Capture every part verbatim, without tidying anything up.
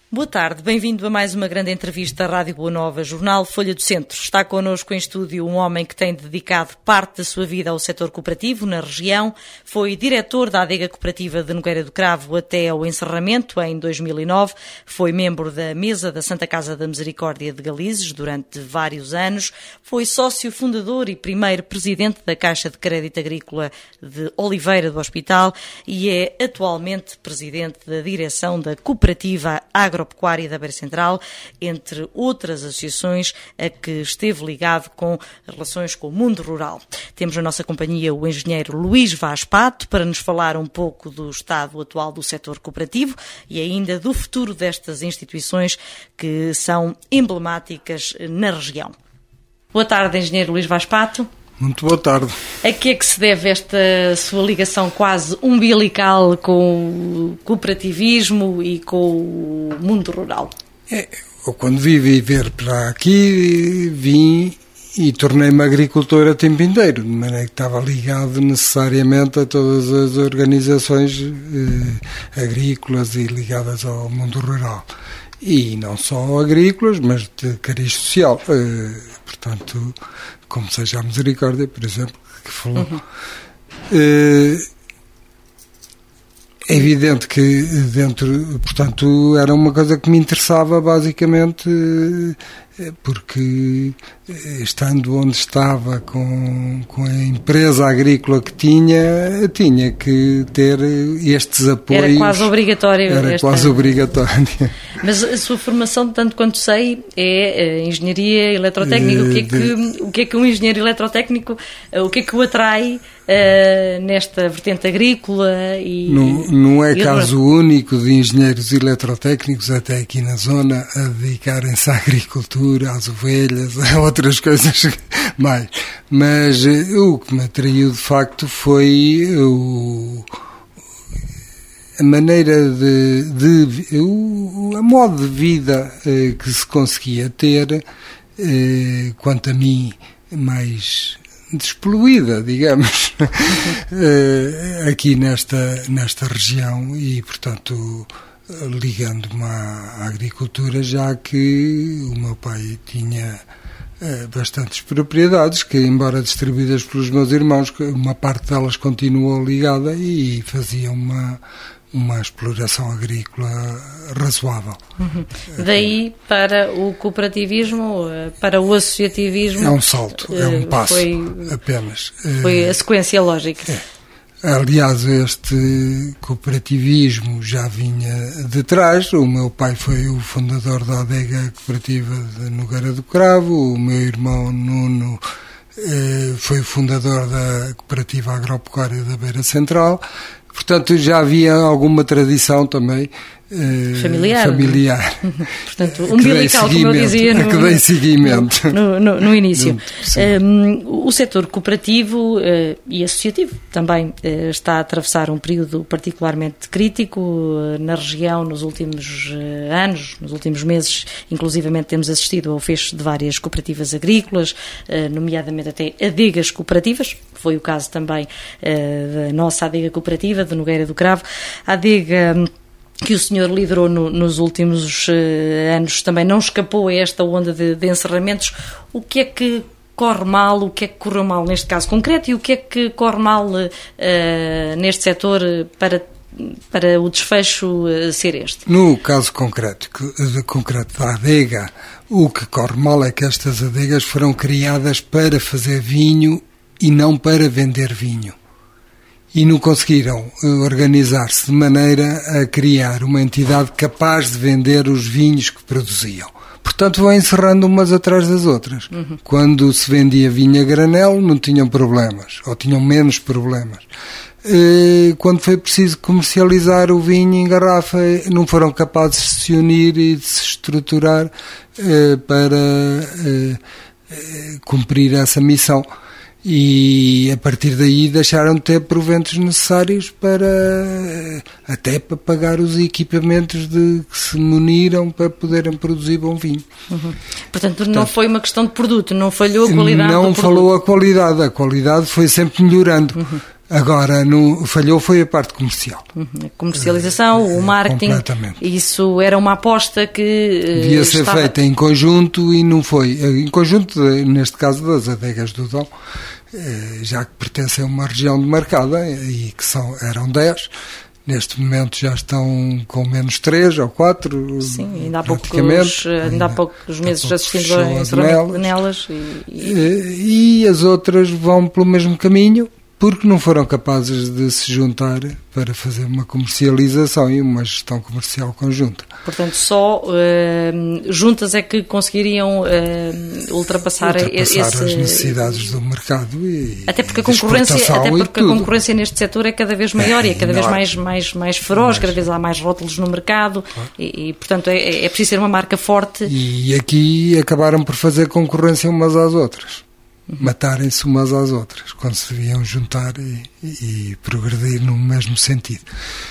Boa tarde, bem-vindo a mais uma grande entrevista à Rádio Boa Nova, Jornal Folha do Centro. Está connosco em estúdio um homem que tem dedicado parte da sua vida ao setor cooperativo na região. Foi diretor da Adega Cooperativa de Nogueira do Cravo até ao encerramento em dois mil e nove. Foi membro da mesa da Santa Casa da Misericórdia de Galizes durante vários anos. Foi sócio fundador e primeiro presidente da Caixa de Crédito Agrícola de Oliveira do Hospital e é atualmente presidente da direção da Cooperativa Agro Agropecuária da Beira Central, entre outras associações a que esteve ligado com relações com o mundo rural. Temos na nossa companhia o engenheiro Luís Vaz Pato para nos falar um pouco do estado atual do setor cooperativo e ainda do futuro destas instituições que são emblemáticas na região. Boa tarde, engenheiro Luís Vaz Pato. Muito boa tarde. A que é que se deve esta sua ligação quase umbilical com o cooperativismo e com o mundo rural? É, eu quando vim viver para aqui, vim e tornei-me agricultor a tempo inteiro, de maneira que estava ligado necessariamente a todas as organizações eh, agrícolas e ligadas ao mundo rural. E não só agrícolas, mas de cariz social. Eh, portanto, como seja a Misericórdia, por exemplo, que falou. Uhum. Eh, é evidente que dentro, portanto, era uma coisa que me interessava basicamente porque estando onde estava com, com a empresa agrícola que tinha, tinha que ter estes apoios. Era quase obrigatório. Era esta... quase obrigatório. Mas a sua formação, tanto quanto sei, é engenharia eletrotécnica. O que é que, o que, é que um engenheiro eletrotécnico, o que é que o atrai uh, nesta vertente agrícola? E, não, não é e caso único de engenheiros eletrotécnicos até aqui na zona a dedicarem-se à agricultura, às ovelhas, a outras coisas mais. Mas uh, o que me atraiu de facto foi o, a maneira de, de o a modo de vida uh, que se conseguia ter, uh, quanto a mim, mais despoluída, digamos, uh, aqui nesta, nesta região e, portanto, ligando-me à agricultura, já que o meu pai tinha eh, bastantes propriedades que, embora distribuídas pelos meus irmãos, uma parte delas continuou ligada e fazia uma, uma exploração agrícola razoável. Uhum. Daí para o cooperativismo, para o associativismo... É um salto, é um passo, foi, apenas. Foi a sequência lógica. É. Aliás, este cooperativismo já vinha de trás. O meu pai foi o fundador da Adega Cooperativa de Nogueira do Cravo, o meu irmão Nuno eh, foi o fundador da Cooperativa Agropecuária da Beira Central. Portanto, já havia alguma tradição também eh, familiar. familiar. Portanto, umbilical, como eu dizia no, que dei seguimento. No, no, no início. Um, o setor cooperativo uh, e associativo também uh, está a atravessar um período particularmente crítico uh, na região nos últimos uh, anos, nos últimos meses. Inclusivamente temos assistido ao fecho de várias cooperativas agrícolas, uh, nomeadamente até adegas cooperativas. Foi o caso também uh, da nossa adega cooperativa de Nogueira do Cravo. A adega um, que o senhor liderou no, nos últimos uh, anos também não escapou a esta onda de, de encerramentos. O que é que corre mal, o que é que correu mal neste caso concreto e o que é que corre mal uh, neste setor para, para o desfecho uh, ser este? No caso concreto, de, concreto da adega, o que corre mal é que estas adegas foram criadas para fazer vinho e não para vender vinho. E não conseguiram organizar-se de maneira a criar uma entidade capaz de vender os vinhos que produziam. Portanto, vão encerrando umas atrás das outras. Uhum. Quando se vendia vinho a granel, não tinham problemas, ou tinham menos problemas. Quando foi preciso comercializar o vinho em garrafa, não foram capazes de se unir e de se estruturar para cumprir essa missão. E a partir daí deixaram de ter proventos necessários para até para pagar os equipamentos de que se muniram para poderem produzir bom vinho. Uhum. Portanto, Portanto, não foi uma questão de produto, não falhou a qualidade não do produto. Não falou a qualidade, a qualidade foi sempre melhorando. Uhum. Agora, no, falhou foi a parte comercial. Uhum. A comercialização, uh, o marketing, isso era uma aposta que... Uh, devia ser estava... feita em conjunto e não foi. Em conjunto, neste caso, das adegas do Dão, já que pertencem a uma região demarcada, e que são, eram dez, neste momento já estão com menos três ou quatro. Sim, ainda há poucos, ainda há poucos meses assistindo a encerramento de nelas. E, e... e as outras vão pelo mesmo caminho, porque não foram capazes de se juntar para fazer uma comercialização e uma gestão comercial conjunta. Portanto, só uh, juntas é que conseguiriam uh, ultrapassar, ultrapassar esse... as necessidades do mercado e até porque a concorrência, até porque a concorrência neste setor é cada vez maior é, e é cada vez mais, mais, mais feroz, mais... cada vez há mais rótulos no mercado ah. e, e, portanto, é, é preciso ser uma marca forte. E aqui acabaram por fazer concorrência umas às outras. Matarem-se umas às outras, quando se deviam juntar e, e progredir no mesmo sentido.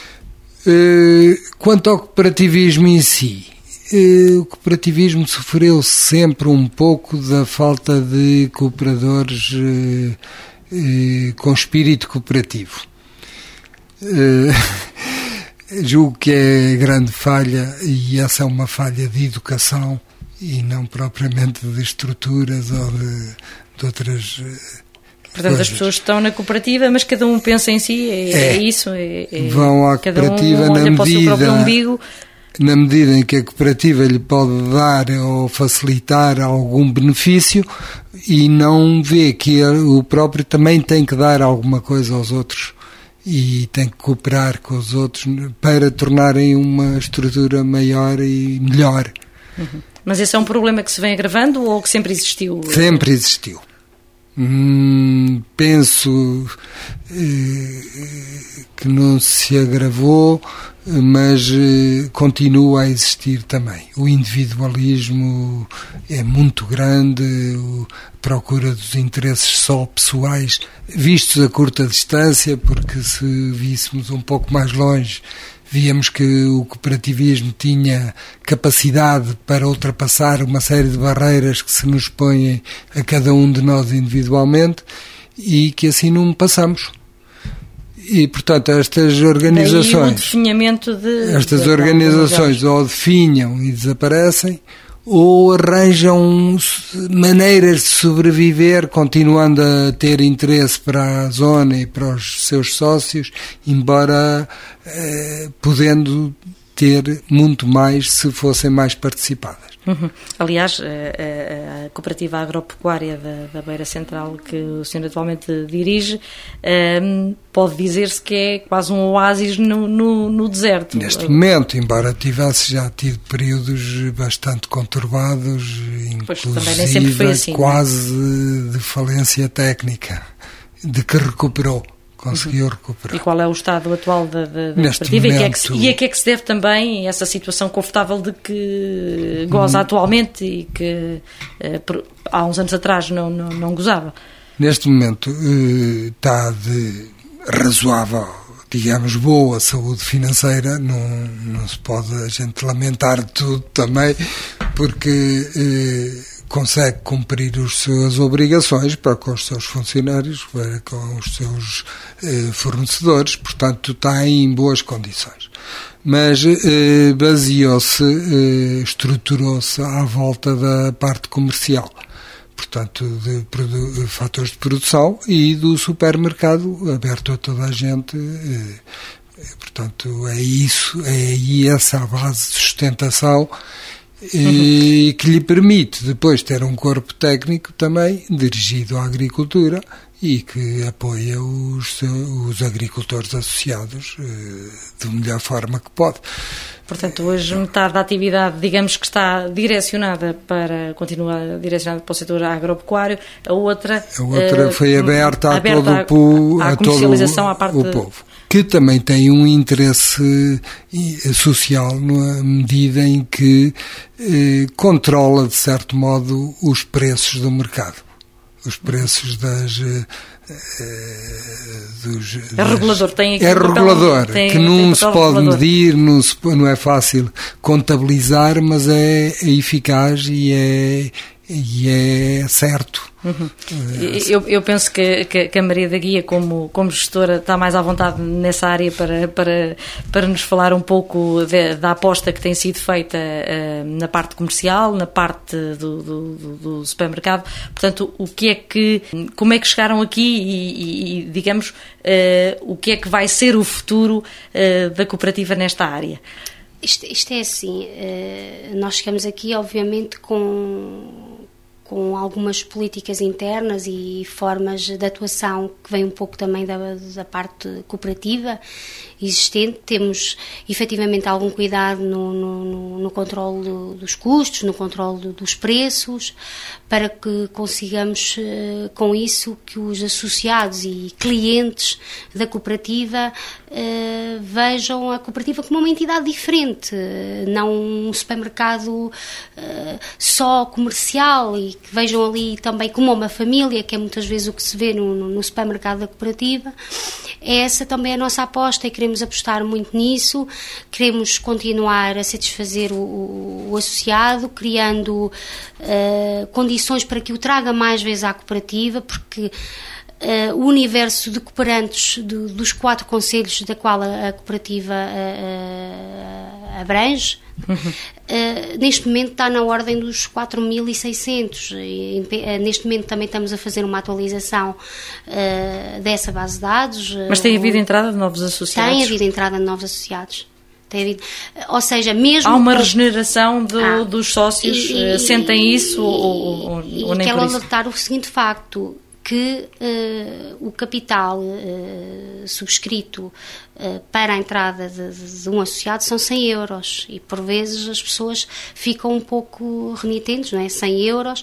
Quanto ao cooperativismo em si, o cooperativismo sofreu sempre um pouco da falta de cooperadores com espírito cooperativo. Julgo que é grande falha, e essa é uma falha de educação e não propriamente de estruturas ou de de outras Portanto, coisas. As pessoas estão na cooperativa, mas cada um pensa em si, é, é, é isso. É, é, vão à cada cooperativa um olha na para o seu próprio umbigo. Na medida em que a cooperativa lhe pode dar ou facilitar algum benefício, e não vê que o próprio também tem que dar alguma coisa aos outros e tem que cooperar com os outros para tornarem uma estrutura maior e melhor. Uhum. Mas esse é um problema que se vem agravando ou que sempre existiu? Sempre existiu. Hum, penso eh, que não se agravou, mas eh, continua a existir também. O individualismo é muito grande, a procura dos interesses só pessoais, vistos a curta distância, porque se víssemos um pouco mais longe, víamos que o cooperativismo tinha capacidade para ultrapassar uma série de barreiras que se nos põem a cada um de nós individualmente, e que assim não passamos. E, portanto, estas organizações... Daí o definhamento de... Estas de, organizações ou definham e desaparecem, ou arranjam maneiras de sobreviver, continuando a ter interesse para a zona e para os seus sócios, embora eh, podendo ter muito mais se fossem mais participadas. Uhum. Aliás, a, a cooperativa agropecuária da, da Beira Central, que o senhor atualmente dirige, um, pode dizer-se que é quase um oásis no, no, no deserto. Neste momento, embora tivesse já tido períodos bastante conturbados, pois, inclusive assim, quase né? de falência técnica, de que recuperou. Conseguiu uhum. recuperar. E qual é o estado atual da, da, da cooperativa? Momento... E, que é que se, e a que é que se deve também essa situação confortável de que goza hum. atualmente e que eh, por, há uns anos atrás não, não, não gozava? Neste momento eh, está de razoável, digamos, boa saúde financeira, não, não se pode a gente lamentar de tudo também, porque... Eh, consegue cumprir as suas obrigações para com os seus funcionários, para com os seus eh, fornecedores, portanto está em boas condições. Mas eh, baseou-se, eh, estruturou-se à volta da parte comercial, portanto de, de, de fatores de produção e do supermercado aberto a toda a gente. Eh, portanto é isso, é aí essa a base de sustentação. E que lhe permite depois ter um corpo técnico também dirigido à agricultura e que apoia os, os agricultores associados eh, da melhor forma que pode. Portanto, hoje metade da atividade, digamos que está direcionada para, continua direcionada para o setor agropecuário, a outra... A outra uh, foi aberta a aberta todo o, po, à, à a todo à parte o povo, que também tem um interesse social na medida em que eh, controla, de certo modo, os preços do mercado. Os preços das... Eh, dos, é regulador, tem aqui é regulador, tem, que não tem se pode regulador. medir, não, se, não é fácil contabilizar, mas é, é eficaz e é, e é certo. Uhum. Eu, eu penso que, que a Maria da Guia, como, como gestora, está mais à vontade nessa área para, para, para nos falar um pouco de, da aposta que tem sido feita uh, na parte comercial, na parte do, do, do supermercado. Portanto, o que é que, como é que chegaram aqui e, e, e digamos, uh, o que é que vai ser o futuro uh, da cooperativa nesta área? Isto, isto é assim, uh, nós chegamos aqui, obviamente, com... com algumas políticas internas e formas de atuação que vêm um pouco também da, da parte cooperativa existente. Temos efetivamente algum cuidado no, no, no controle do, dos custos, no controle do, dos preços, para que consigamos com isso que os associados e clientes da cooperativa eh, vejam a cooperativa como uma entidade diferente, não um supermercado eh, só comercial, e que vejam ali também como uma família, que é muitas vezes o que se vê no, no supermercado da cooperativa. É essa também a nossa aposta e queremos apostar muito nisso. Queremos continuar a satisfazer o, o, o associado, criando uh, condições para que o traga mais vezes à cooperativa, porque Uh, o universo de cooperantes do, dos quatro concelhos da qual a, a cooperativa uh, uh, abrange, uhum. uh, neste momento está na ordem dos quatro mil e seiscentos. E, uh, neste momento também estamos a fazer uma atualização uh, dessa base de dados. Mas tem havido entrada de novos associados? Tem havido entrada de novos associados. Tem havido, ou seja, mesmo... Há uma regeneração do, ah, dos sócios, e, sentem isso e, ou, ou, e, ou nem quero por isso? alertar o seguinte facto, que uh, o capital uh, subscrito uh, para a entrada de, de, de um associado são cem euros, e por vezes as pessoas ficam um pouco renitentes, não é? cem euros,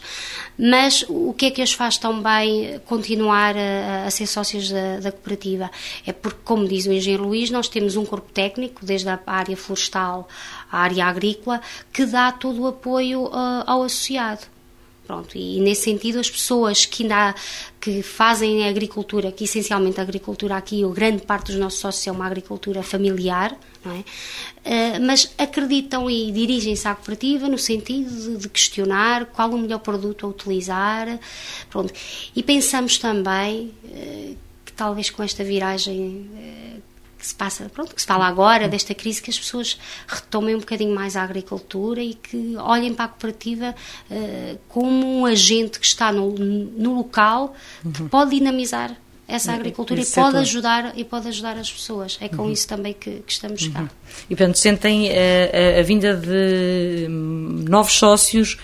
mas o que é que as faz também continuar a, a ser sócios da, da cooperativa? É porque, como diz o engenheiro Luís, nós temos um corpo técnico, desde a área florestal à área agrícola, que dá todo o apoio uh, ao associado. Pronto, e nesse sentido as pessoas que ainda há, que fazem a agricultura, que essencialmente a agricultura aqui, ou grande parte dos nossos sócios é uma agricultura familiar, não é? Uh, mas acreditam e dirigem-se à cooperativa no sentido de, de questionar qual o melhor produto a utilizar, pronto. E pensamos também uh, que talvez com esta viragem uh, que se passa, pronto, que se fala agora desta crise, que as pessoas retomem um bocadinho mais a agricultura e que olhem para a cooperativa uh, como um agente que está no, no local, que uhum. pode dinamizar essa agricultura e pode, ajudar, e pode ajudar as pessoas. É com uhum. isso também que, que estamos cá. Uhum. E, portanto, sentem a, a, a vinda de novos sócios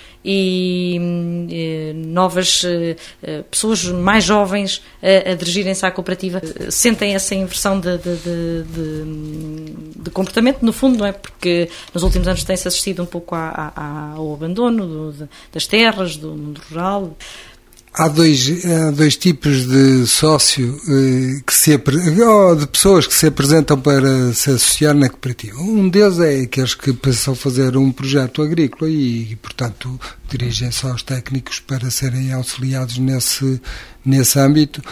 e, e novas uh, pessoas mais jovens a, a dirigirem-se à cooperativa. Sentem essa inversão de, de, de, de, de comportamento, no fundo, não é? Porque nos últimos anos tem-se assistido um pouco a, a, ao abandono do, de, das terras, do mundo rural. Há dois, há dois tipos de sócio, eh, que se, oh, de pessoas que se apresentam para se associar na cooperativa. Um deles é aqueles que pensam fazer um projeto agrícola e, e portanto, dirigem-se aos técnicos para serem auxiliados nesse, nesse âmbito,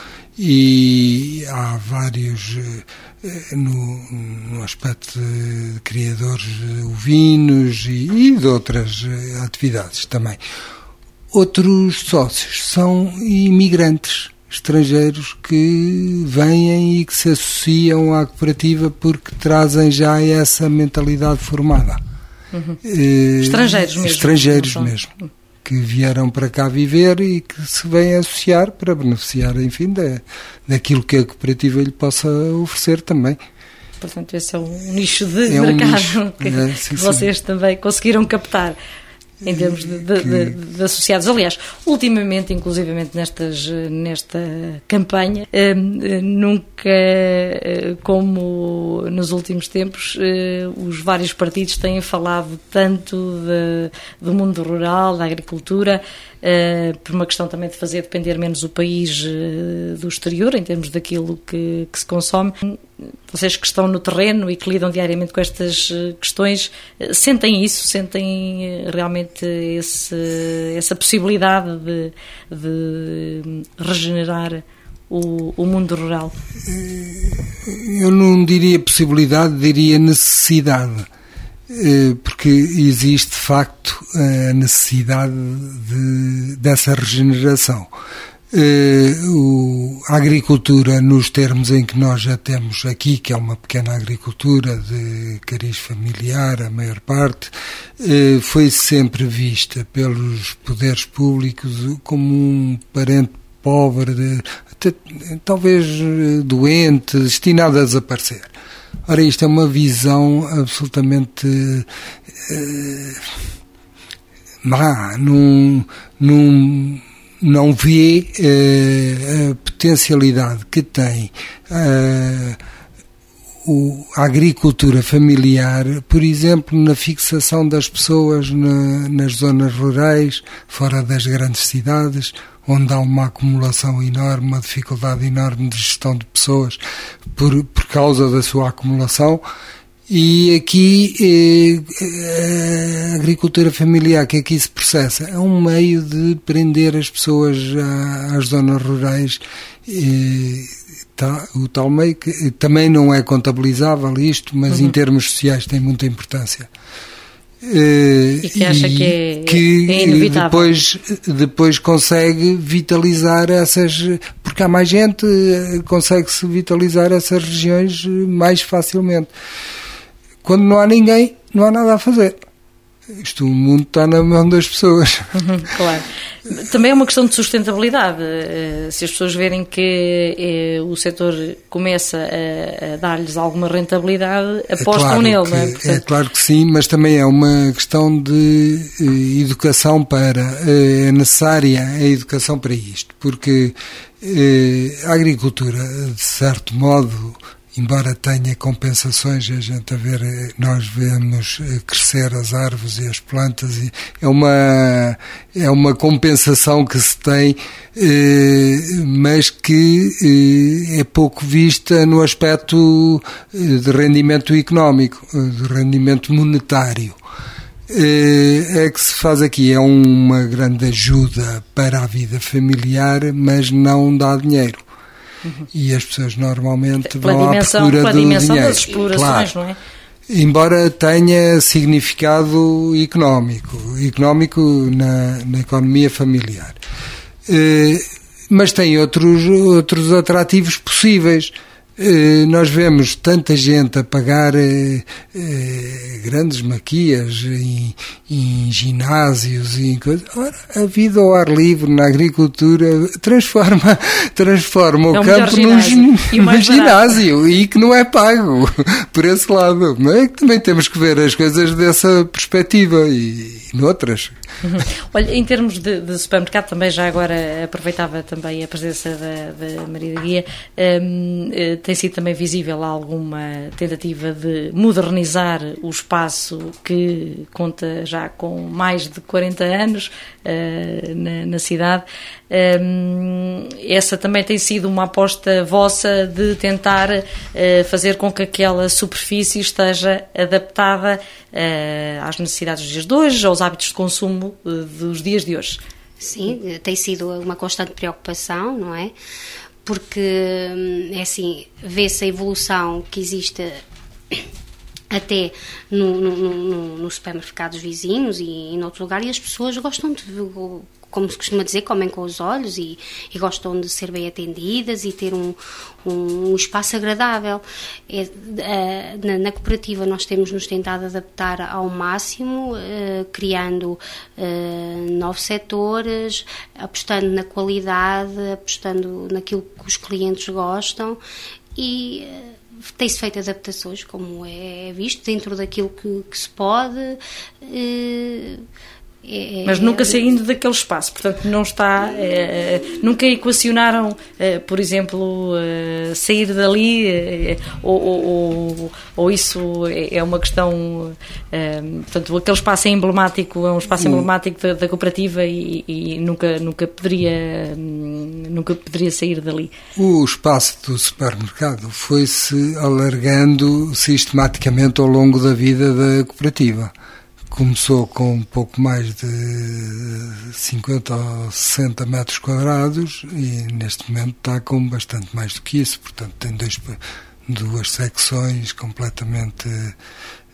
e há vários eh, no, no aspecto de criadores ovinos e, e de outras atividades também. Outros sócios são imigrantes estrangeiros que vêm e que se associam à cooperativa porque trazem já essa mentalidade formada. Uhum. Eh, estrangeiros mesmo. Estrangeiros mesmo, que vieram para cá viver e que se vêm associar para beneficiar, enfim, da, daquilo que a cooperativa lhe possa oferecer também. Portanto, esse é um nicho de é mercado um nicho, que, é, sim, que vocês sim. também conseguiram captar. Em termos de, de, de, de associados. Aliás, ultimamente, inclusivamente nestas, nesta campanha, eh, nunca, eh, como nos últimos tempos, eh, os vários partidos têm falado tanto de, do mundo rural, da agricultura, eh, por uma questão também de fazer depender menos o país eh, do exterior, em termos daquilo que, que se consome. Vocês que estão no terreno e que lidam diariamente com estas questões, sentem isso? Sentem realmente esse, essa possibilidade de, de regenerar o, o mundo rural? Eu não diria possibilidade, diria necessidade. porque existe de facto a necessidade de, dessa regeneração. A agricultura, nos termos em que nós já temos aqui, que é uma pequena agricultura de cariz familiar, a maior parte, foi sempre vista pelos poderes públicos como um parente pobre, de, até, talvez doente, destinado a desaparecer. Ora, isto é uma visão absolutamente uh, má, num, num, não vê uh, a potencialidade que tem uh, o, a agricultura familiar, por exemplo, na fixação das pessoas na, nas zonas rurais, fora das grandes cidades, onde há uma acumulação enorme, uma dificuldade enorme de gestão de pessoas por, por causa da sua acumulação. E aqui eh, a agricultura familiar que aqui se processa é um meio de prender as pessoas às zonas rurais, eh, tá, o tal meio que também não é contabilizável isto, mas uhum. em termos sociais tem muita importância. Uh, e que acha e que, é, que é inevitável. Depois, depois consegue vitalizar essas, porque há mais gente, consegue-se vitalizar essas regiões mais facilmente. Quando não há ninguém, não há nada a fazer. Isto, o mundo está na mão das pessoas. Uhum, claro. Também é uma questão de sustentabilidade. Se as pessoas verem que o setor começa a dar-lhes alguma rentabilidade, apostam é claro nele, que, não é? Portanto... É claro que sim, mas também é uma questão de educação para... É necessária a educação para isto, porque a agricultura, de certo modo... Embora tenha compensações, a gente a ver, nós vemos crescer as árvores e as plantas, e é uma, é uma compensação que se tem, mas que é pouco vista no aspecto de rendimento económico, de rendimento monetário. É que se faz aqui, é uma grande ajuda para a vida familiar, mas não dá dinheiro. Uhum. E as pessoas normalmente pela vão dimensão, à procura pela do dimensão dinheiro. das explorações, claro. Não é? Embora tenha significado económico, económico na, na economia familiar. Eh, mas tem outros, outros atrativos possíveis. Eh, nós vemos tanta gente a pagar eh, eh, grandes maquias em, em ginásios e em coisas. Ora, a vida ao ar livre na agricultura transforma, transforma é o campo num, num ginásio e que não é pago por esse lado. Não é que também temos que ver as coisas dessa perspectiva e, e noutras. Uhum. Olha, em termos de, de supermercado, também já agora aproveitava também a presença da, da Maria da Guia. Um, tem sido também visível alguma tentativa de modernizar o espaço que conta já com mais de quarenta anos uh, na, na cidade. Um, essa também tem sido uma aposta vossa de tentar uh, fazer com que aquela superfície esteja adaptada uh, às necessidades dos dias de hoje, aos hábitos de consumo uh, dos dias de hoje. Sim, tem sido uma constante preocupação, não é? Porque, é assim, vê-se a evolução que existe até no, no, no, nos supermercados vizinhos e em outro lugar, e as pessoas gostam de, como se costuma dizer, comem com os olhos e, e gostam de ser bem atendidas e ter um, um, um espaço agradável. É, na, na cooperativa nós temos nos tentado adaptar ao máximo, uh, criando uh, novos setores, apostando na qualidade, apostando naquilo que os clientes gostam e... Uh, tem-se feito adaptações, como é visto, dentro daquilo que, que se pode. É, Mas nunca saindo daquele espaço, portanto não está, é, nunca equacionaram, é, por exemplo, é, sair dali, é, ou, ou, ou isso é uma questão, é, portanto aquele espaço é emblemático, é um espaço o... emblemático da, da cooperativa e, e nunca, nunca, poderia, nunca poderia sair dali. O espaço do supermercado foi-se alargando sistematicamente ao longo da vida da cooperativa. Começou com um pouco mais de cinquenta ou sessenta metros quadrados e neste momento está com bastante mais do que isso, portanto tem dois, duas secções completamente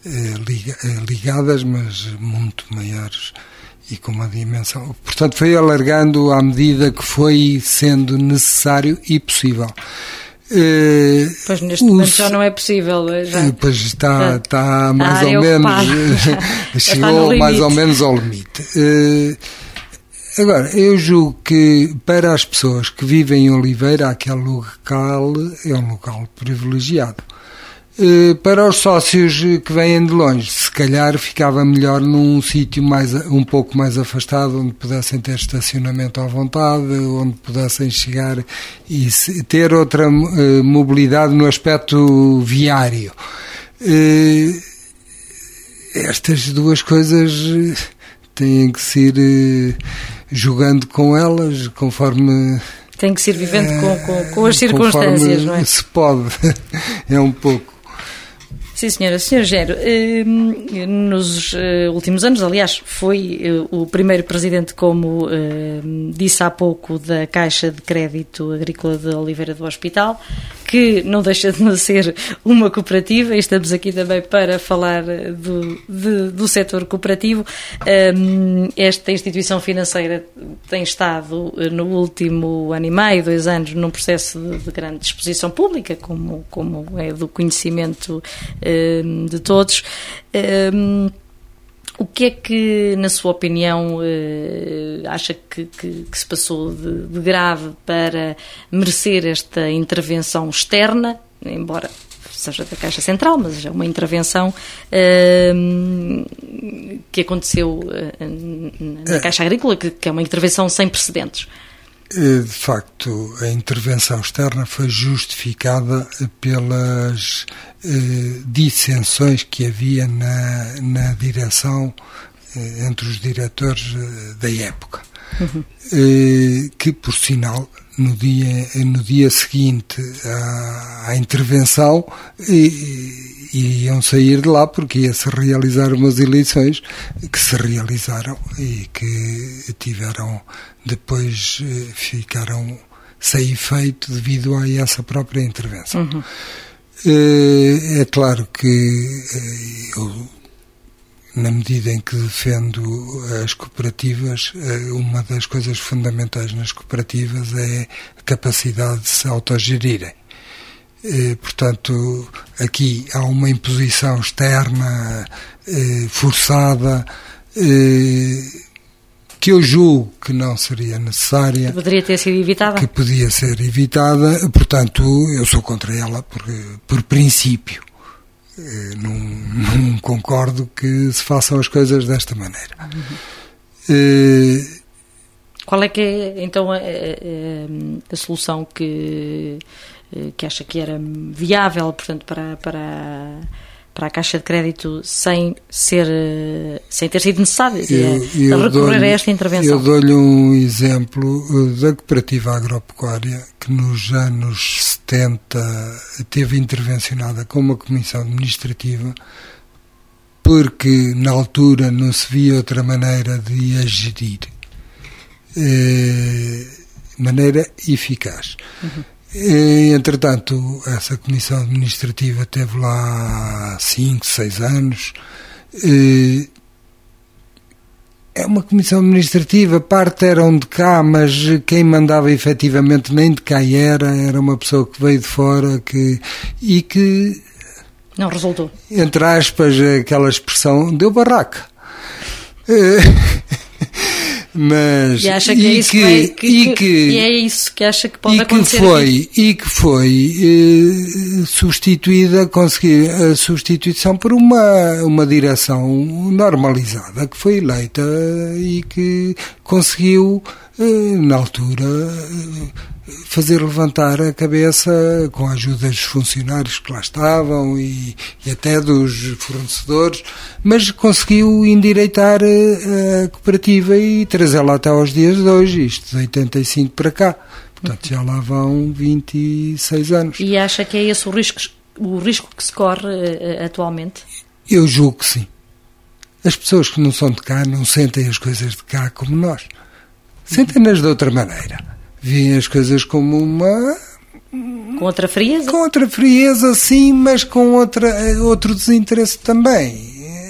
ligadas, mas muito maiores e com uma dimensão. Portanto, foi alargando à medida que foi sendo necessário e possível. Pois neste momento já não é possível. Já, pois está, já, está mais ou menos, chegou mais ou menos ao limite. Agora, eu julgo que para as pessoas que vivem em Oliveira, aquele local é um local privilegiado. Para os sócios que vêm de longe, se calhar ficava melhor num sítio mais, um pouco mais afastado, onde pudessem ter estacionamento à vontade, onde pudessem chegar e ter outra uh, mobilidade no aspecto viário. Uh, estas duas coisas têm que se ir uh, jogando com elas, conforme... Tem que se ir vivendo uh, com, com, com as circunstâncias, não é? Se pode, é um pouco. Sim, senhora. senhor Gério, nos últimos anos, aliás, foi o primeiro presidente, como disse há pouco, da Caixa de Crédito Agrícola de Oliveira do Hospital, que não deixa de ser uma cooperativa, e estamos aqui também para falar do, de, do setor cooperativo. Esta instituição financeira tem estado no último ano e meio, dois anos, num processo de, de grande exposição pública, como, como é do conhecimento de todos. O que é que, na sua opinião, acha que, que, que se passou de, de grave para merecer esta intervenção externa, embora seja da Caixa Central, mas é uma intervenção que aconteceu na Caixa Agrícola, que, que é uma intervenção sem precedentes? De facto, a intervenção externa foi justificada pelas eh, dissensões que havia na, na direção, eh, entre os diretores eh, da época. Uhum. Eh, que, por sinal, no dia, no dia seguinte à, à intervenção, eh, iriam sair de lá porque ia-se realizar umas eleições que se realizaram e que tiveram, depois ficaram sem efeito devido a essa própria intervenção. Uhum. É claro que eu, na medida em que defendo as cooperativas, uma das coisas fundamentais nas cooperativas é a capacidade de se autogerirem. Portanto, aqui há uma imposição externa forçada que eu julgo que não seria necessária. Que poderia ter sido evitada? Que podia ser evitada, portanto, eu sou contra ela por, por princípio. Não, não concordo que se façam as coisas desta maneira. Uhum. Qual é que é, então, a, a, a solução que... que acha que era viável, portanto, para, para, para a Caixa de Crédito sem, ser, sem ter sido necessário eu, eu recorrer a esta intervenção? Eu dou-lhe um exemplo da cooperativa agropecuária que nos anos setenta teve intervencionada com uma comissão administrativa porque na altura não se via outra maneira de a gerir, eh, maneira eficaz. Uhum. Entretanto, essa comissão administrativa teve lá cinco, seis anos. É uma comissão administrativa, parte eram de cá, mas quem mandava efetivamente nem de cá era, era uma pessoa que veio de fora que, e que... Não resultou. Entre aspas, aquela expressão, deu barraca. Mas, e acha que, e é isso que, vai, que, e que e é isso que acha que pode e acontecer que foi, aqui? E que foi eh, substituída, conseguir a substituição por uma, uma direção normalizada que foi eleita e que conseguiu, eh, na altura, eh, fazer levantar a cabeça com a ajuda dos funcionários que lá estavam e, e até dos fornecedores, mas conseguiu endireitar a, a cooperativa e trazê-la até aos dias de hoje, isto de oitenta e cinco para cá. Portanto, já lá vão vinte e seis anos. E acha que é esse o risco, o risco que se corre uh, atualmente? Eu julgo que sim. As pessoas que não são de cá não sentem as coisas de cá como nós. Sentem-nas de outra maneira. Vêem as coisas como uma, Com outra frieza? Com outra frieza, sim, mas com outra, outro desinteresse também.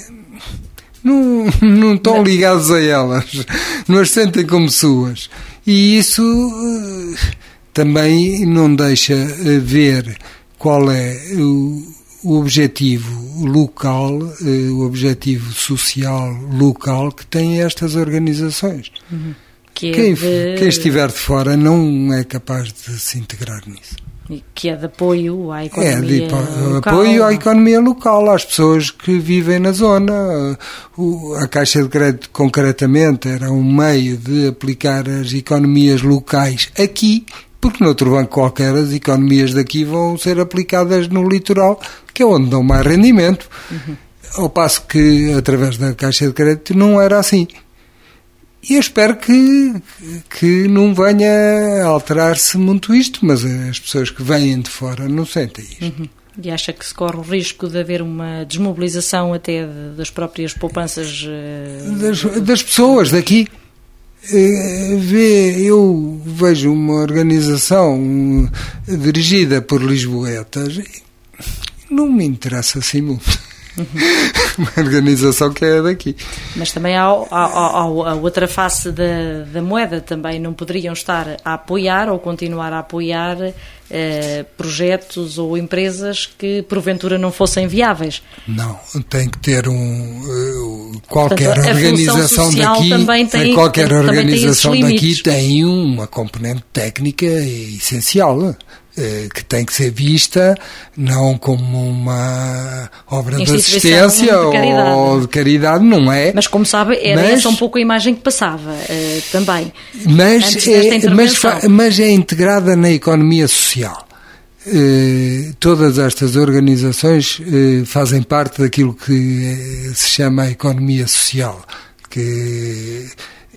Não, não estão ligados a elas, não as sentem como suas. E isso uh, também não deixa ver qual é o, o objetivo local, uh, o objetivo social local que têm estas organizações. Uhum. Que é quem, de... quem estiver de fora não é capaz de se integrar nisso. Que é de apoio à economia é de local. apoio à economia local, às pessoas que vivem na zona. A Caixa de Crédito, concretamente, era um meio de aplicar as economias locais aqui, porque noutro banco qualquer as economias daqui vão ser aplicadas no litoral, que é onde dão mais rendimento. Uhum. Ao passo que, através da Caixa de Crédito, não era assim. E eu espero que, que não venha a alterar-se muito isto, mas as pessoas que vêm de fora não sentem isto. Uhum. E acha que se corre o risco de haver uma desmobilização até de, das próprias poupanças? Uh... Das, das pessoas daqui. Uh, vê, eu vejo uma organização dirigida por lisboetas, não me interessa assim muito. Uhum. Uma organização que é daqui. Mas também há, há, há, há a outra face da, da moeda, também não poderiam estar a apoiar ou continuar a apoiar eh, projetos ou empresas que porventura não fossem viáveis. Não, tem que ter um uh, qualquer Portanto, organização daqui também tem, qualquer também organização tem daqui tem uma componente técnica essencial, que tem que ser vista não como uma obra de assistência de ou de caridade, não é? Mas, como sabe, era mas, essa um pouco a imagem que passava uh, também. Mas é, mas, mas é integrada na economia social. Uh, todas estas organizações uh, fazem parte daquilo que uh, se chama a economia social, que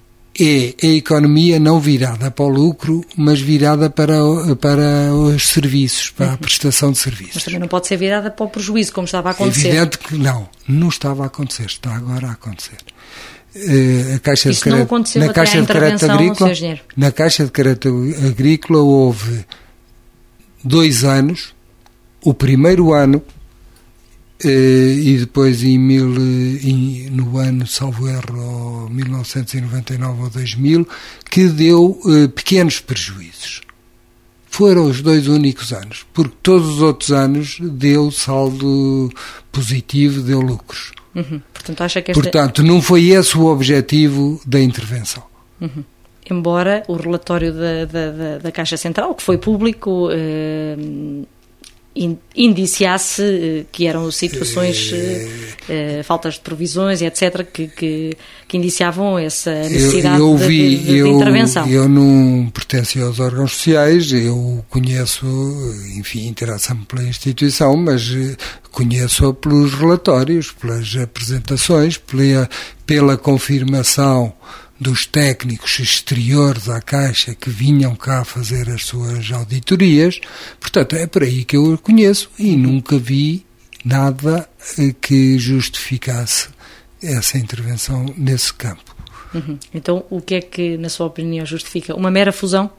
é a economia não virada para o lucro, mas virada para, para os serviços, para uhum. a prestação de serviços. Mas também não pode ser virada para o prejuízo, como estava a acontecer. É evidente que não, não estava a acontecer, está agora a acontecer. Uh, a Caixa Isso de Crédito, não aconteceu na até Caixa à de Crédito Agrícola, na Caixa de Crédito Agrícola houve dois anos, o primeiro ano, Uh, e depois em mil, em, no ano, salvo erro, mil novecentos e noventa e nove ou dois mil, que deu uh, pequenos prejuízos. Foram os dois únicos anos, porque todos os outros anos deu saldo positivo, deu lucros. Uhum. Portanto, acha que esta... Portanto, não foi esse o objetivo da intervenção. Uhum. Embora o relatório da, da, da, da Caixa Central, que foi público... Uh... indiciasse que eram situações, uh, faltas de provisões, etcétera, que, que, que indiciavam essa necessidade eu, eu vi, de, de, eu, de intervenção. Eu não pertenço aos órgãos sociais, eu conheço, enfim, interessa-me pela instituição, mas conheço-a pelos relatórios, pelas apresentações, pela, pela confirmação dos técnicos exteriores à Caixa que vinham cá fazer as suas auditorias. Portanto, é por aí que eu o conheço e nunca vi nada que justificasse essa intervenção nesse campo. Uhum. Então, o que é que, na sua opinião, justifica? Uma mera fusão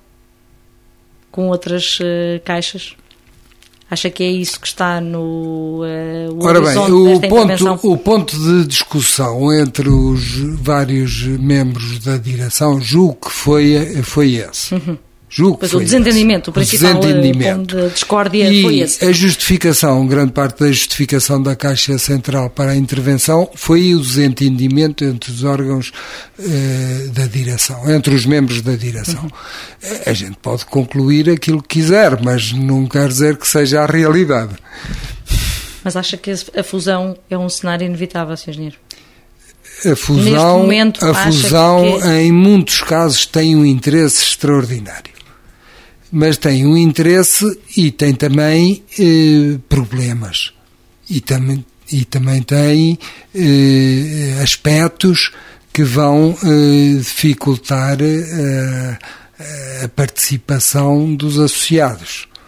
com outras uh, caixas? Acha que é isso que está no uh, o Ora bem, o ponto, o ponto de discussão entre os vários membros da direção, julgo que foi, foi esse. Uhum. Julgo pois que foi o desentendimento, esse. o principal o desentendimento. ponto de discórdia e foi esse. A justificação, grande parte da justificação da Caixa Central para a intervenção foi o desentendimento entre os órgãos uh, da direção, entre os membros da direção. Uhum. A gente pode concluir aquilo que quiser, mas não quer dizer que seja a realidade. Mas acha que a fusão é um cenário inevitável, senhor Engenheiro? A fusão, momento, a fusão que... em muitos casos tem um interesse extraordinário. Mas tem um interesse e tem também eh, problemas. E, tam, e também tem eh, aspectos que vão eh, dificultar eh, a participação dos associados.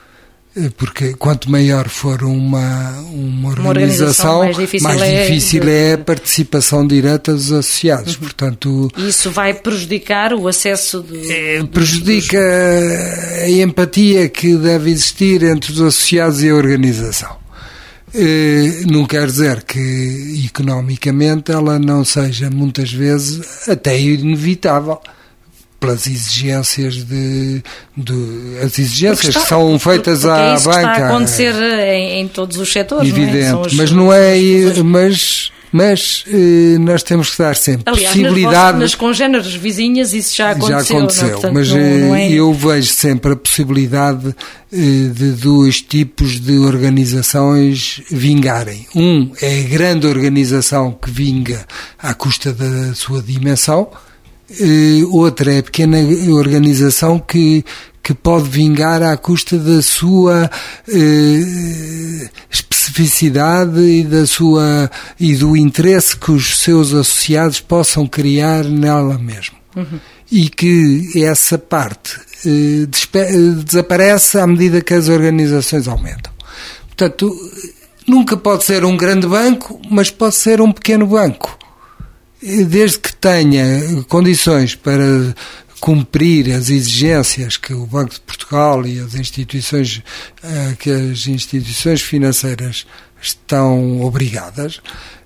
Porque quanto maior for uma, uma organização, uma organização mais difícil, mais difícil é, é a participação direta dos associados. Uhum. Portanto, isso vai prejudicar o acesso do, é, prejudica dos... a empatia que deve existir entre os associados e a organização. É, não quer dizer que economicamente ela não seja muitas vezes até inevitável, pelas exigências de, de as exigências está, que são feitas à é isso banca. Que está a acontecer em, em todos os setores, evidente, não é? Os, mas não é, mas mas eh, nós temos que dar sempre aliás, possibilidade. Nas, nas congêneres vizinhas isso já aconteceu. Já aconteceu, não, portanto, mas não, não é... eu vejo sempre a possibilidade eh, de dois tipos de organizações vingarem. Um é a grande organização que vinga à custa da sua dimensão. Uh, outra é a pequena organização que, que pode vingar à custa da sua uh, especificidade e, da sua, e do interesse que os seus associados possam criar nela mesmo. Uhum. E que essa parte uh, despe- desaparece à medida que as organizações aumentam. Portanto, nunca pode ser um grande banco, mas pode ser um pequeno banco. Desde que tenha condições para cumprir as exigências que o Banco de Portugal e as instituições, que as instituições financeiras estão obrigadas,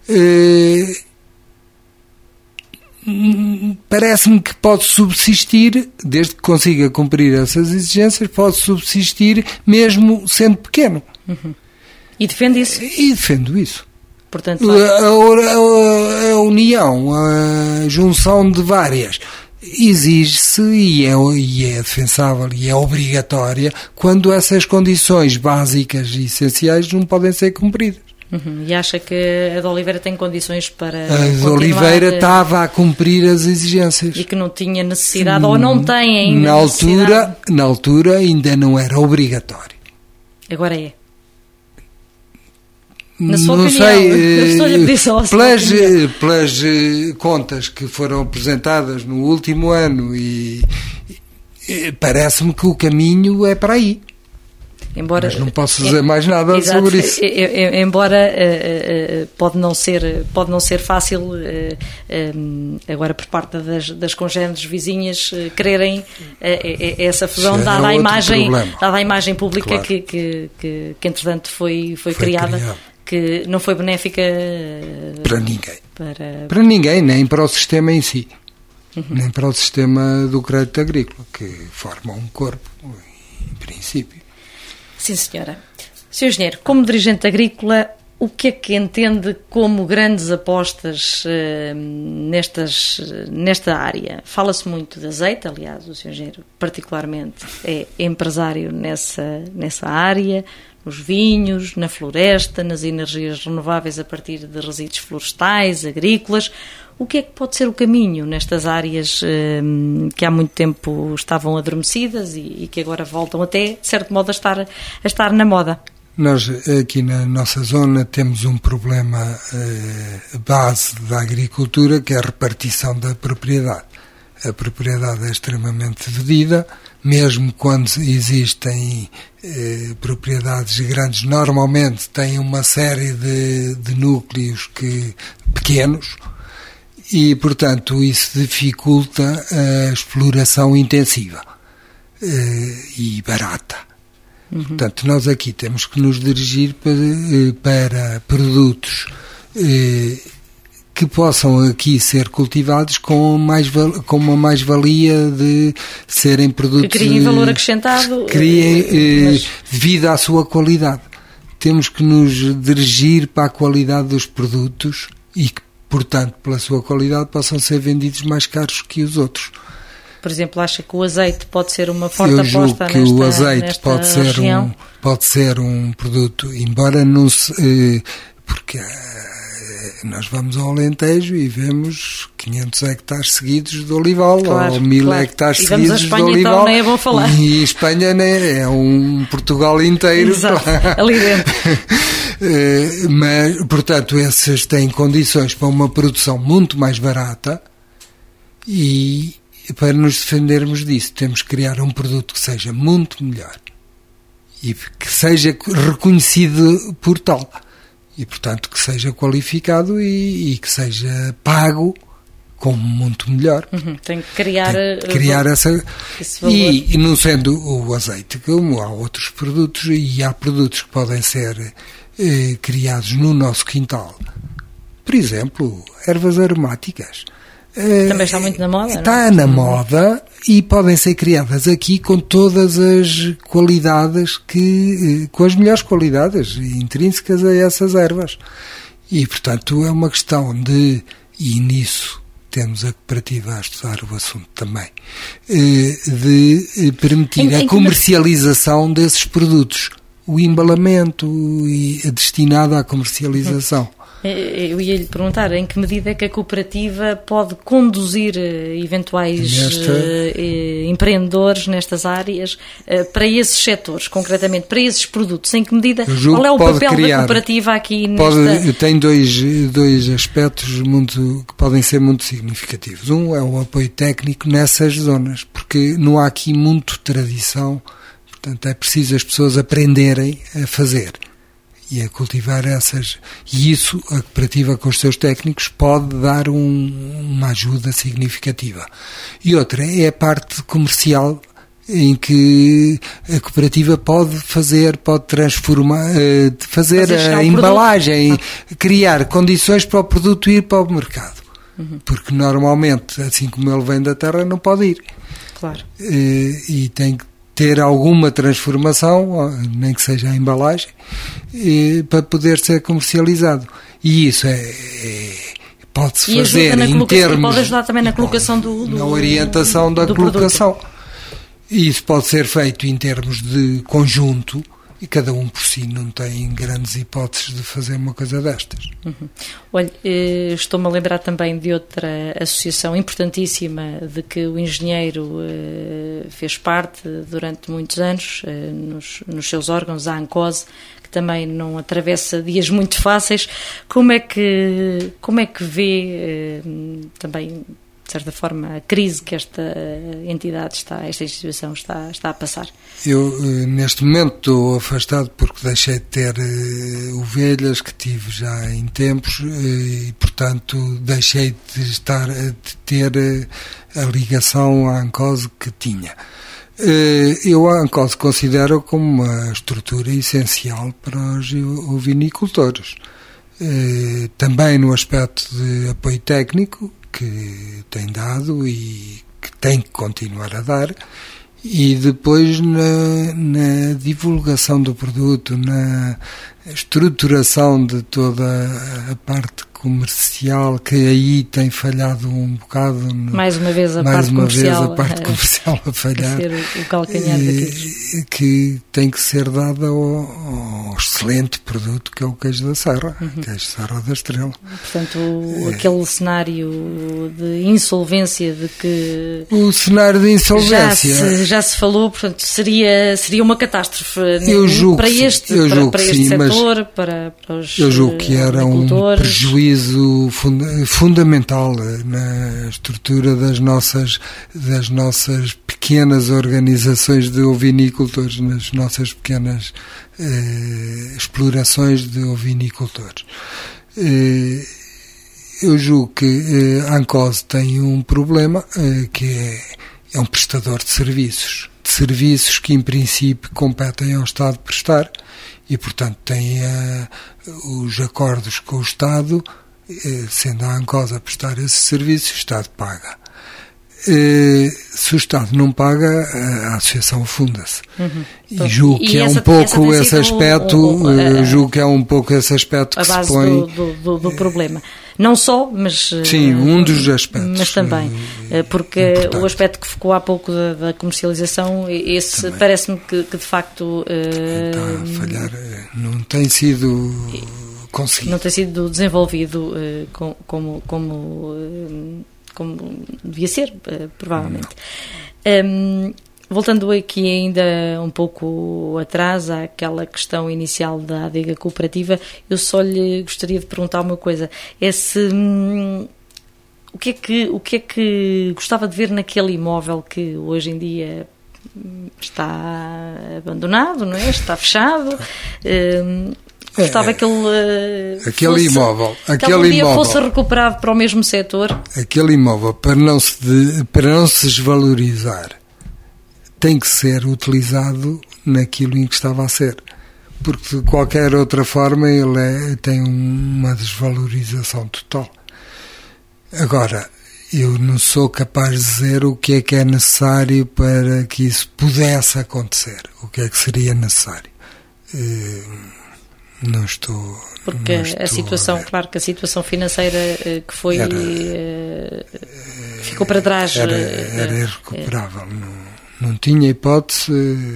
parece-me que pode subsistir, desde que consiga cumprir essas exigências, pode subsistir mesmo sendo pequeno. Uhum. E defende isso? E defendo isso. Portanto, a, a, a união, a junção de várias, exige-se e é, e é defensável e é obrigatória quando essas condições básicas e essenciais não podem ser cumpridas. Uhum. E acha que a de Oliveira tem condições para a de Oliveira estava a cumprir as exigências. E que não tinha necessidade, hum, ou não tem ainda na altura, na altura ainda não era obrigatório. Agora é. Na sua não opinião, sei, uh, pelas, pelas uh, contas que foram apresentadas no último ano e, e parece-me que o caminho é para aí. Embora, mas não posso dizer é, mais nada exato, sobre isso. É, é, embora uh, uh, pode não ser, pode não ser fácil uh, um, agora por parte das, das congêneres vizinhas uh, quererem uh, essa fusão, dada a, imagem, dada a imagem pública claro. que, que, que, que entretanto foi, foi, foi criada. Criado. Que não foi benéfica para ninguém. Para... para ninguém, nem para o sistema em si, uhum. nem para o sistema do crédito agrícola, que forma um corpo, em princípio. Sim, senhora. senhor Engenheiro, como dirigente agrícola, o que é que entende como grandes apostas uh, nestas, nesta área? Fala-se muito de azeite, aliás, o senhor Engenheiro particularmente é empresário nessa, nessa área, nos vinhos, na floresta, nas energias renováveis a partir de resíduos florestais, agrícolas. O que é que pode ser o caminho nestas áreas um, que há muito tempo estavam adormecidas e, e que agora voltam até, de certo modo, a estar, a estar na moda? Nós, aqui na nossa zona, temos um problema eh, base da agricultura, que é a repartição da propriedade. A propriedade é extremamente dividida, mesmo quando existem eh, propriedades grandes, normalmente têm uma série de, de núcleos que, pequenos, e, portanto, isso dificulta a exploração intensiva eh, e barata. Uhum. Portanto, nós aqui temos que nos dirigir para, para produtos eh, que possam aqui ser cultivados com, mais, com uma mais-valia de serem produtos... Que criem valor acrescentado. Que criem eh, mas... devido à sua qualidade. Temos que nos dirigir para a qualidade dos produtos e que, portanto, pela sua qualidade, possam ser vendidos mais caros que os outros. Por exemplo, acha que o azeite pode ser uma forte Eu aposta julgo que nesta, o azeite nesta pode ser região? Um, pode ser um produto, embora não se... Porque nós vamos ao Alentejo e vemos quinhentos hectares seguidos de olival, claro, ou mil claro. hectares e seguidos Espanha, de olival. Então, nem é bom falar. E Espanha né, é um Portugal inteiro. Exato, ali dentro. Mas, portanto, esses têm condições para uma produção muito mais barata e para nos defendermos disso temos que criar um produto que seja muito melhor e que seja reconhecido por tal. E, portanto, que seja qualificado e, e que seja pago como muito melhor. Uhum, tem que criar, tem que criar essa... E, e não sendo o azeite, como há outros produtos, e há produtos que podem ser eh, criados no nosso quintal. Por exemplo, ervas aromáticas. Também está muito na moda, Está não? na moda e podem ser criadas aqui com todas as qualidades, que, com as melhores qualidades intrínsecas a essas ervas. E, portanto, é uma questão de, e nisso temos a cooperativa a estudar o assunto também, de permitir em, em a comercialização que... desses produtos, o embalamento e destinado à comercialização. Eu ia lhe perguntar em que medida é que a cooperativa pode conduzir eventuais Nesta... eh, empreendedores nestas áreas eh, para esses setores, concretamente, para esses produtos. Em que medida, qual é o papel criar, da cooperativa aqui pode, nesta... Tem dois, dois aspectos muito, que podem ser muito significativos. Um é o apoio técnico nessas zonas, porque não há aqui muito tradição, portanto é preciso as pessoas aprenderem a fazer e a cultivar essas, e isso a cooperativa com os seus técnicos pode dar um, uma ajuda significativa. E outra é a parte comercial, em que a cooperativa pode fazer, pode transformar, fazer, fazer a embalagem, ah. criar condições para o produto ir para o mercado. Uhum. Porque normalmente, assim como ele vem da terra, não pode ir. Claro. E, e tem que ter alguma transformação, nem que seja a embalagem, para poder ser comercializado. E isso é, é pode-se fazer em termos... Pode ajudar também na colocação do... do na orientação da do colocação. Produto. E isso pode ser feito em termos de conjunto, e cada um por si não tem grandes hipóteses de fazer uma coisa destas. Uhum. Olha, estou-me a lembrar também de outra associação importantíssima de que o engenheiro fez parte durante muitos anos, nos, nos seus órgãos, a ANCOSE, que também não atravessa dias muito fáceis. Como é que, como é que vê também, de certa forma, a crise que esta entidade está, esta instituição está, está a passar? Eu, neste momento, estou afastado porque deixei de ter uh, ovelhas que tive já em tempos uh, e, portanto, deixei de, estar, de ter uh, a ligação à ANCOSE que tinha. Uh, eu a ANCOSE considero como uma estrutura essencial para os ovinicultores. Uh, também no aspecto de apoio técnico, que tem dado e que tem que continuar a dar, e depois na, na divulgação do produto, na estruturação de toda a parte comercial, que aí tem falhado um bocado. No, mais uma vez a mais parte uma comercial, vez a parte comercial a falhar, a ser o calcanhar e, que tem que ser dada ao, ao excelente produto que é o queijo da Serra, uhum. queijo Serra da Estrela. Portanto, o, é. aquele cenário de insolvência de que... O cenário de insolvência... Já se, já se falou, portanto, seria, seria uma catástrofe eu julgo para este, eu para, julgo para este sim, setor, para, para os eu julgo que era um prejuízo funda- fundamental na estrutura das nossas, das nossas pequenas organizações de ovinicultores, nas nossas pequenas eh, explorações de ovinicultores. Eh, eu julgo que eh, a ANCOSE tem um problema eh, que é, é um prestador de serviços, de serviços que em princípio competem ao Estado prestar e, portanto, tem eh, os acordos com o Estado. Sendo a ANCOSE a prestar esses serviços, o Estado paga. Se o Estado não paga, a associação funda-se. Uhum. E julgo que e é essa, um pouco esse aspecto, um, um, uh, julgo que é um pouco esse aspecto que se põe... do, do, do, do problema. Não só, mas... Sim, um dos aspectos. Mas também, porque importante. O aspecto que ficou há pouco da, da comercialização, esse parece-me que, que de facto... Está uh, a falhar, não tem sido... Conseguido. Não tem sido desenvolvido uh, com, como, como, uh, como devia ser, uh, provavelmente. Um, voltando aqui ainda um pouco atrás àquela questão inicial da adega cooperativa, eu só lhe gostaria de perguntar uma coisa. É se, um, o, que é que, o que é que gostava de ver naquele imóvel que hoje em dia está abandonado, não é? Está fechado. Gostava é, que ele aquele fosse, imóvel, que aquele dia imóvel, fosse recuperado para o mesmo setor. Aquele imóvel, para não se de, para não se desvalorizar, tem que ser utilizado naquilo em que estava a ser, porque de qualquer outra forma ele é, tem uma desvalorização total. Agora, eu não sou capaz de dizer o que é que é necessário para que isso pudesse acontecer, o que é que seria necessário. Não estou... Porque não estou a situação, a claro que a situação financeira que foi... Era, ficou para trás. Era, era irrecuperável. Não, não tinha hipótese,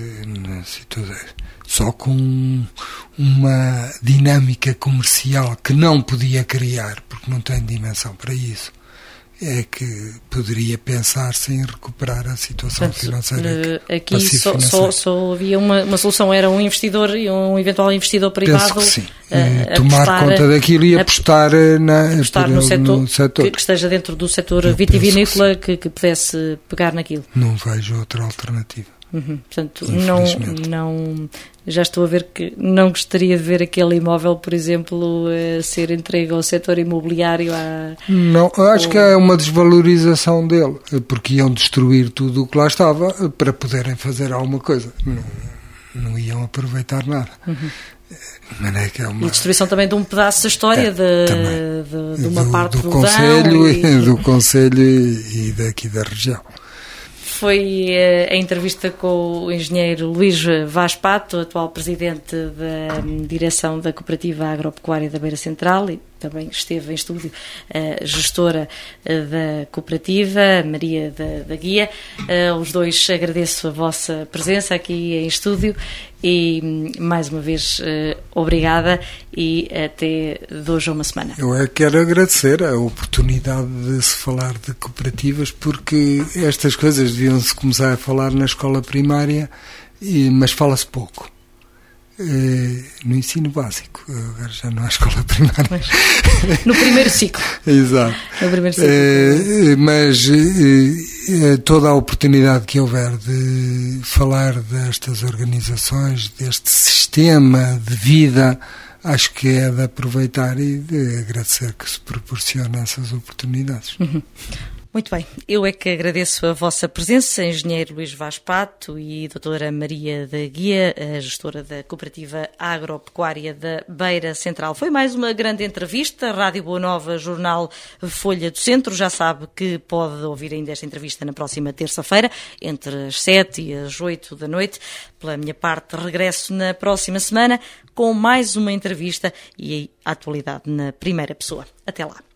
só com uma dinâmica comercial que não podia criar, porque não tem dimensão para isso, é que poderia pensar-se em recuperar a situação Portanto, financeira. Aqui só, só, só havia uma, uma solução, era um investidor, um eventual investidor privado. Penso que sim. A, a tomar apostar, conta daquilo e apostar, na, apostar no, setor, no setor. Que, que esteja dentro do setor vitivinícola, que, que, que pudesse pegar naquilo. Não vejo outra alternativa. Uhum. Portanto, não, não, já estou a ver que não gostaria de ver aquele imóvel, por exemplo, ser entregue ao setor imobiliário. À, não, acho ou... que é uma desvalorização dele, porque iam destruir tudo o que lá estava para poderem fazer alguma coisa. Não, não iam aproveitar nada. Uhum. É que é uma... E destruição também de um pedaço da história, é, de, de, de uma do, parte do, do concelho e... e do concelho e daqui da região. Foi a entrevista com o engenheiro Luís Vaz Pato, atual presidente da direção da Cooperativa Agropecuária da Beira Central, e também esteve em estúdio a gestora da cooperativa, Maria da, da Guia. Os dois, agradeço a vossa presença aqui em estúdio e, mais uma vez, obrigada e até de hoje a uma semana. Eu é que quero agradecer a oportunidade de se falar de cooperativas, porque estas coisas deviam-se começar a falar na escola primária, mas fala-se pouco. No ensino básico, agora já não há escola primária. Mas, no primeiro ciclo. Exato. No primeiro ciclo. É, mas é, toda a oportunidade que houver de falar destas organizações, deste sistema de vida, acho que é de aproveitar e de agradecer que se proporciona essas oportunidades. Uhum. Muito bem, eu é que agradeço a vossa presença, engenheiro Luís Vaz Pato e doutora Maria da Guia, a gestora da Cooperativa Agropecuária da Beira Central. Foi mais uma grande entrevista, Rádio Boa Nova, Jornal Folha do Centro. Já sabe que pode ouvir ainda esta entrevista na próxima terça-feira, entre as sete e as oito da noite. Pela minha parte, regresso na próxima semana com mais uma entrevista e a atualidade na primeira pessoa. Até lá.